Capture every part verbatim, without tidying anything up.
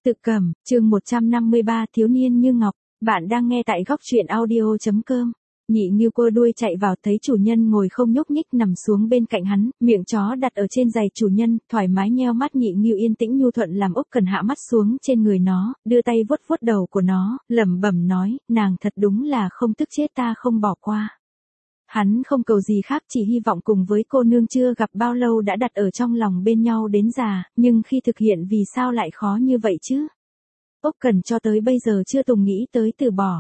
Tự Cẩm, chương một trăm năm mươi ba Thiếu niên như ngọc, bạn đang nghe tại góc truyện audio.com. Nhị Ngưu cua đuôi chạy vào thấy chủ nhân ngồi không nhúc nhích nằm xuống bên cạnh hắn, miệng chó đặt ở trên giày chủ nhân, thoải mái nheo mắt. Nhị Ngưu yên tĩnh nhu thuận làm Úc Cần hạ mắt xuống trên người nó, đưa tay vuốt vuốt đầu của nó, lẩm bẩm nói, nàng thật đúng là không tức chết ta không bỏ qua. Hắn không cầu gì khác, chỉ hy vọng cùng với cô nương chưa gặp bao lâu đã đặt ở trong lòng bên nhau đến già, nhưng khi thực hiện vì sao lại khó như vậy chứ? Úc Cần cho tới bây giờ chưa từng nghĩ tới từ bỏ.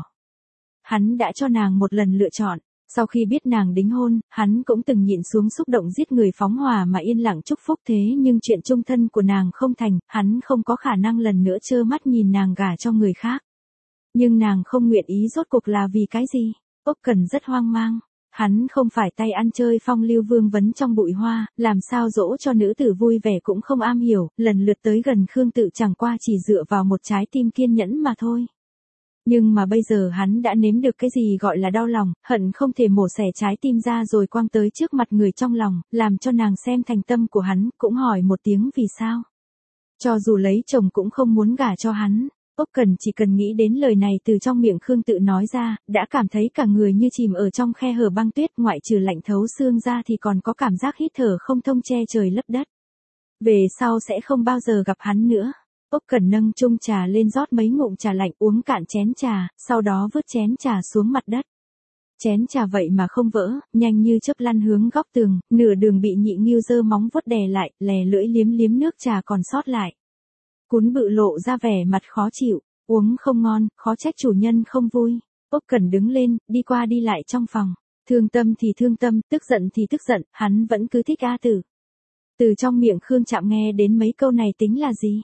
Hắn đã cho nàng một lần lựa chọn, sau khi biết nàng đính hôn, hắn cũng từng nhịn xuống xúc động giết người phóng hỏa mà yên lặng chúc phúc, thế nhưng chuyện chung thân của nàng không thành, hắn không có khả năng lần nữa trơ mắt nhìn nàng gả cho người khác. Nhưng nàng không nguyện ý rốt cuộc là vì cái gì? Úc Cần rất hoang mang. Hắn không phải tay ăn chơi phong lưu vương vấn trong bụi hoa, làm sao dỗ cho nữ tử vui vẻ cũng không am hiểu, lần lượt tới gần Khương Tự chẳng qua chỉ dựa vào một trái tim kiên nhẫn mà thôi. Nhưng mà bây giờ hắn đã nếm được cái gì gọi là đau lòng, hận không thể mổ xẻ trái tim ra rồi quăng tới trước mặt người trong lòng, làm cho nàng xem thành tâm của hắn, cũng hỏi một tiếng vì sao. Cho dù lấy chồng cũng không muốn gả cho hắn. Úc Cần chỉ cần nghĩ đến lời này từ trong miệng Khương Tự nói ra, đã cảm thấy cả người như chìm ở trong khe hở băng tuyết, ngoại trừ lạnh thấu xương ra thì còn có cảm giác hít thở không thông, che trời lấp đất. Về sau sẽ không bao giờ gặp hắn nữa. Úc Cần nâng chung trà lên rót mấy ngụm trà lạnh uống cạn chén trà, sau đó vứt chén trà xuống mặt đất. Chén trà vậy mà không vỡ, nhanh như chớp lăn hướng góc tường, nửa đường bị Nhị Ngưu giơ móng vuốt đè lại, lè lưỡi liếm liếm nước trà còn sót lại. Cún bự lộ ra vẻ mặt khó chịu, uống không ngon, khó trách chủ nhân không vui. Úc Cần đứng lên, đi qua đi lại trong phòng. Thương tâm thì thương tâm, tức giận thì tức giận, hắn vẫn cứ thích A Tử. Từ trong miệng Khương Trạm nghe đến mấy câu này tính là gì?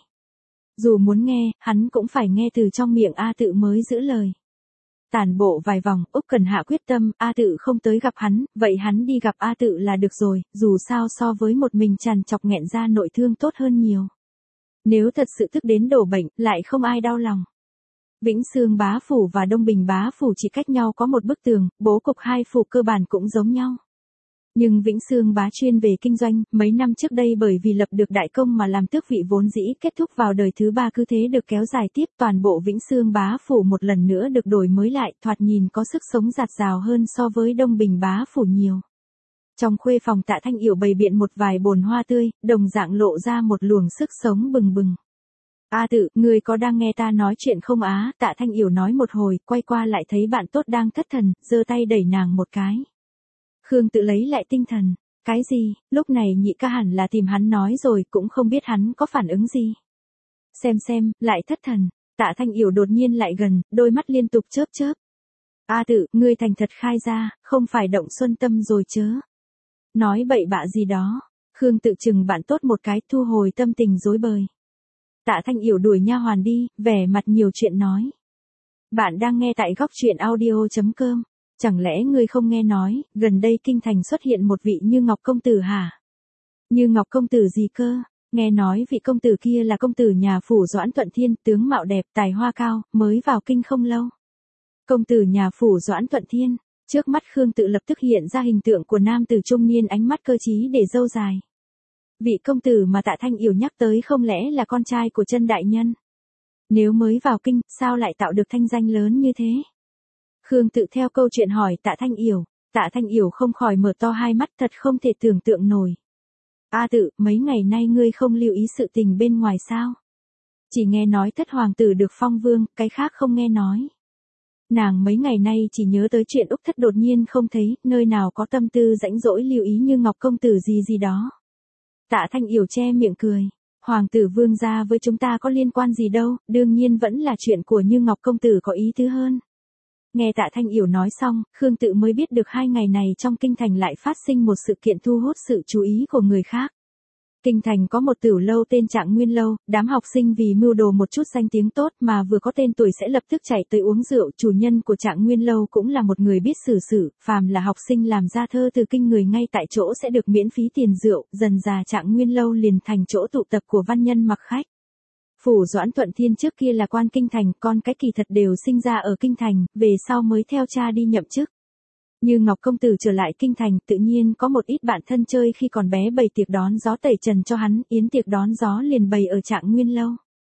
Dù muốn nghe, hắn cũng phải nghe từ trong miệng A Tử mới giữ lời. Tản bộ vài vòng, Úc Cần hạ quyết tâm, A Tử không tới gặp hắn, vậy hắn đi gặp A Tử là được rồi, dù sao so với một mình trằn trọc nghẹn ra nội thương tốt hơn nhiều. Nếu thật sự tức đến đổ bệnh, lại không ai đau lòng. Vĩnh Xương bá phủ và Đông Bình bá phủ chỉ cách nhau có một bức tường, bố cục hai phủ cơ bản cũng giống nhau. Nhưng Vĩnh Xương bá chuyên về kinh doanh, mấy năm trước đây bởi vì lập được đại công mà làm tước vị vốn dĩ kết thúc vào đời thứ ba cứ thế được kéo dài tiếp, toàn bộ Vĩnh Xương bá phủ một lần nữa được đổi mới lại, thoạt nhìn có sức sống dạt dào hơn so với Đông Bình bá phủ nhiều. Trong khuê phòng Tạ Thanh Yểu bày biện một vài bồn hoa tươi, đồng dạng lộ ra một luồng sức sống bừng bừng. A Tử, người có đang nghe ta nói chuyện không á? Tạ Thanh Yểu nói một hồi, quay qua lại thấy bạn tốt đang thất thần, giơ tay đẩy nàng một cái. Khương Tự lấy lại tinh thần. Cái gì? Lúc này nhị ca hẳn là tìm hắn nói rồi, cũng không biết hắn có phản ứng gì. Xem xem, lại thất thần. Tạ Thanh Yểu đột nhiên lại gần, đôi mắt liên tục chớp chớp. A Tử, ngươi thành thật khai ra, không phải động xuân tâm rồi chớ. Nói bậy bạ gì đó. Khương Tự chừng bạn tốt một cái, thu hồi tâm tình rối bời. Tạ Thanh Yểu đuổi nha hoàn đi, vẻ mặt nhiều chuyện nói. Bạn đang nghe tại góc truyện audio.com. Chẳng lẽ ngươi không nghe nói, gần đây kinh thành xuất hiện một vị Như Ngọc công tử hả? Như Ngọc công tử gì cơ? Nghe nói vị công tử kia là công tử nhà phủ Doãn Thuận Thiên, tướng mạo đẹp, tài hoa cao, mới vào kinh không lâu. Công tử nhà phủ Doãn Thuận Thiên. Trước mắt Khương Tự lập tức hiện ra hình tượng của nam tử trung niên ánh mắt cơ trí để râu dài. Vị công tử mà Tạ Thanh Yểu nhắc tới không lẽ là con trai của Chân đại nhân? Nếu mới vào kinh, sao lại tạo được thanh danh lớn như thế? Khương Tự theo câu chuyện hỏi Tạ Thanh Yểu, Tạ Thanh Yểu không khỏi mở to hai mắt, thật không thể tưởng tượng nổi. A Tự, mấy ngày nay ngươi không lưu ý sự tình bên ngoài sao? Chỉ nghe nói thất hoàng tử được phong vương, cái khác không nghe nói. Nàng mấy ngày nay chỉ nhớ tới chuyện Úc Thất đột nhiên không thấy, nơi nào có tâm tư rãnh rỗi lưu ý Như Ngọc công tử gì gì đó. Tạ Thanh Yểu che miệng cười, hoàng tử vương gia với chúng ta có liên quan gì đâu, đương nhiên vẫn là chuyện của Như Ngọc công tử có ý tứ hơn. Nghe Tạ Thanh Yểu nói xong, Khương Tự mới biết được hai ngày này trong kinh thành lại phát sinh một sự kiện thu hút sự chú ý của người khác. Kinh thành có một tửu lâu tên Trạng Nguyên lâu, đám học sinh vì mưu đồ một chút danh tiếng tốt mà vừa có tên tuổi sẽ lập tức chạy tới uống rượu, chủ nhân của Trạng Nguyên lâu cũng là một người biết xử sự, phàm là học sinh làm ra thơ từ kinh người ngay tại chỗ sẽ được miễn phí tiền rượu, dần dà Trạng Nguyên lâu liền thành chỗ tụ tập của văn nhân mặc khách. Phủ Doãn Thuận Thiên trước kia là quan kinh thành, con cái kỳ thật đều sinh ra ở kinh thành, về sau mới theo cha đi nhậm chức. Như Ngọc công tử trở lại kinh thành, tự nhiên có một ít bạn thân chơi khi còn bé bày tiệc đón gió tẩy trần cho hắn, yến tiệc đón gió liền bày ở Trạng Nguyên lâu.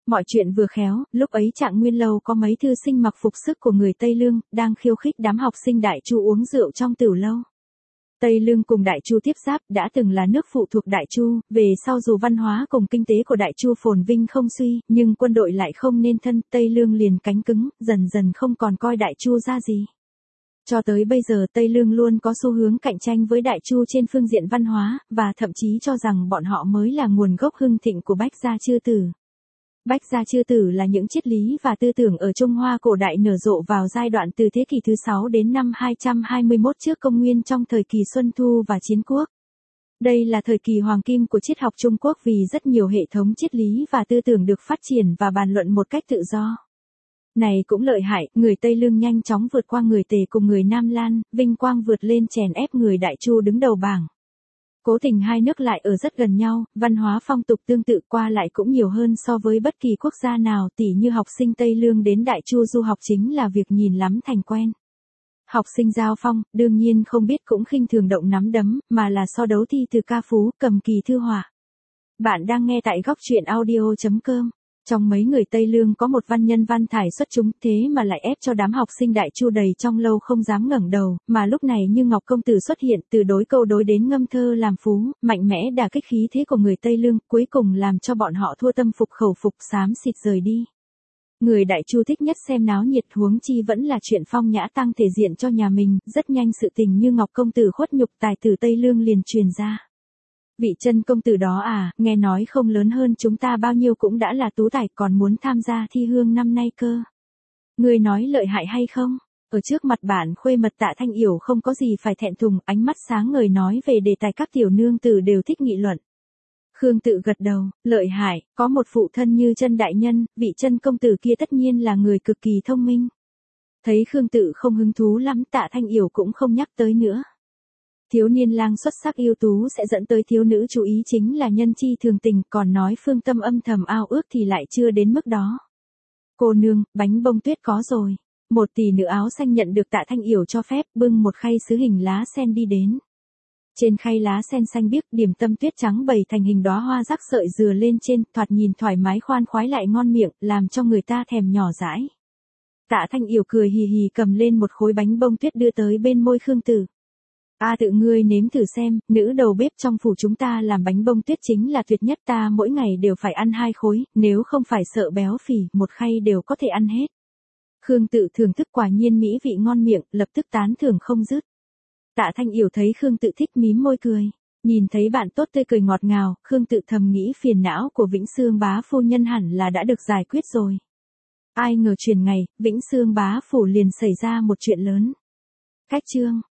Mọi chuyện vừa khéo, lúc ấy Trạng Nguyên Lâu có mấy thư sinh mặc phục sức của người Tây Lương, đang khiêu khích đám học sinh Đại Chu uống rượu trong tửu lâu. Tây Lương cùng Đại Chu tiếp giáp đã từng là nước phụ thuộc Đại Chu, về sau dù văn hóa cùng kinh tế của Đại Chu phồn vinh không suy, nhưng quân đội lại không nên thân, Tây Lương liền cánh cứng, dần dần không còn coi Đại Chu ra gì. Cho tới bây giờ Tây Lương luôn có xu hướng cạnh tranh với Đại Chu trên phương diện văn hóa, và thậm chí cho rằng bọn họ mới là nguồn gốc hưng thịnh của Bách gia chư tử. Bách gia chư tử là những triết lý và tư tưởng ở Trung Hoa cổ đại nở rộ vào giai đoạn từ thế kỷ thứ sáu đến năm hai trăm hai mươi mốt trước công nguyên trong thời kỳ Xuân Thu và Chiến Quốc. Đây là thời kỳ hoàng kim của triết học Trung Quốc vì rất nhiều hệ thống triết lý và tư tưởng được phát triển và bàn luận một cách tự do. Này cũng lợi hại, người Tây Lương nhanh chóng vượt qua người Tề cùng người Nam Lan, vinh quang vượt lên chèn ép người Đại Chu đứng đầu bảng. Cố tình hai nước lại ở rất gần nhau, văn hóa phong tục tương tự, qua lại cũng nhiều hơn so với bất kỳ quốc gia nào, tỉ như học sinh Tây Lương đến Đại Chu du học chính là việc nhìn lắm thành quen. Học sinh giao phong, đương nhiên không biết cũng khinh thường động nắm đấm, mà là so đấu thi từ ca phú, cầm kỳ thư họa. Bạn đang nghe tại góc truyện audio chấm com. Trong mấy người Tây Lương có một văn nhân văn thải xuất chúng, thế mà lại ép cho đám học sinh Đại Chu đầy trong lâu không dám ngẩng đầu, mà lúc này Như Ngọc công tử xuất hiện, từ đối câu đối đến ngâm thơ làm phú, mạnh mẽ đả kích khí thế của người Tây Lương, cuối cùng làm cho bọn họ thua tâm phục khẩu phục, xám xịt rời đi. Người Đại Chu thích nhất xem náo nhiệt, huống chi vẫn là chuyện phong nhã tăng thể diện cho nhà mình, rất nhanh sự tình Như Ngọc công tử khuất nhục tài tử Tây Lương liền truyền ra. Vị chân công tử đó à, nghe nói không lớn hơn chúng ta bao nhiêu cũng đã là tú tài, còn muốn tham gia thi hương năm nay cơ. Người nói lợi hại hay không? Ở trước mặt bản khuê mật Tạ Thanh Yểu không có gì phải thẹn thùng, ánh mắt sáng ngời nói về đề tài các tiểu nương tử đều thích nghị luận. Khương Tự gật đầu, lợi hại, có một phụ thân như Chân đại nhân, vị chân công tử kia tất nhiên là người cực kỳ thông minh. Thấy Khương Tự không hứng thú lắm, Tạ Thanh Yểu cũng không nhắc tới nữa. Thiếu niên lang xuất sắc ưu tú sẽ dẫn tới thiếu nữ chú ý chính là nhân chi thường tình, còn nói phương tâm âm thầm ao ước thì lại chưa đến mức đó. Cô nương, bánh bông tuyết có rồi. Một tỷ nữ áo xanh nhận được Tạ Thanh Yểu cho phép, bưng một khay sứ hình lá sen đi đến. Trên khay lá sen xanh biếc, điểm tâm tuyết trắng bày thành hình đóa hoa rắc sợi dừa lên trên, thoạt nhìn thoải mái khoan khoái lại ngon miệng, làm cho người ta thèm nhỏ dãi. Tạ Thanh Yểu cười hì hì cầm lên một khối bánh bông tuyết đưa tới bên môi Khương Tự. A à, tự ngươi nếm thử xem, nữ đầu bếp trong phủ chúng ta làm bánh bông tuyết chính là tuyệt nhất, ta mỗi ngày đều phải ăn hai khối, nếu không phải sợ béo phì, một khay đều có thể ăn hết. Khương Tự thưởng thức quả nhiên mỹ vị ngon miệng, lập tức tán thưởng không dứt. Tạ Thanh Yểu thấy Khương Tự thích mím môi cười, nhìn thấy bạn tốt tươi cười ngọt ngào, Khương Tự thầm nghĩ phiền não của Vĩnh Xương bá phu nhân hẳn là đã được giải quyết rồi. Ai ngờ truyền ngày, Vĩnh Xương bá phủ liền xảy ra một chuyện lớn. Cách chương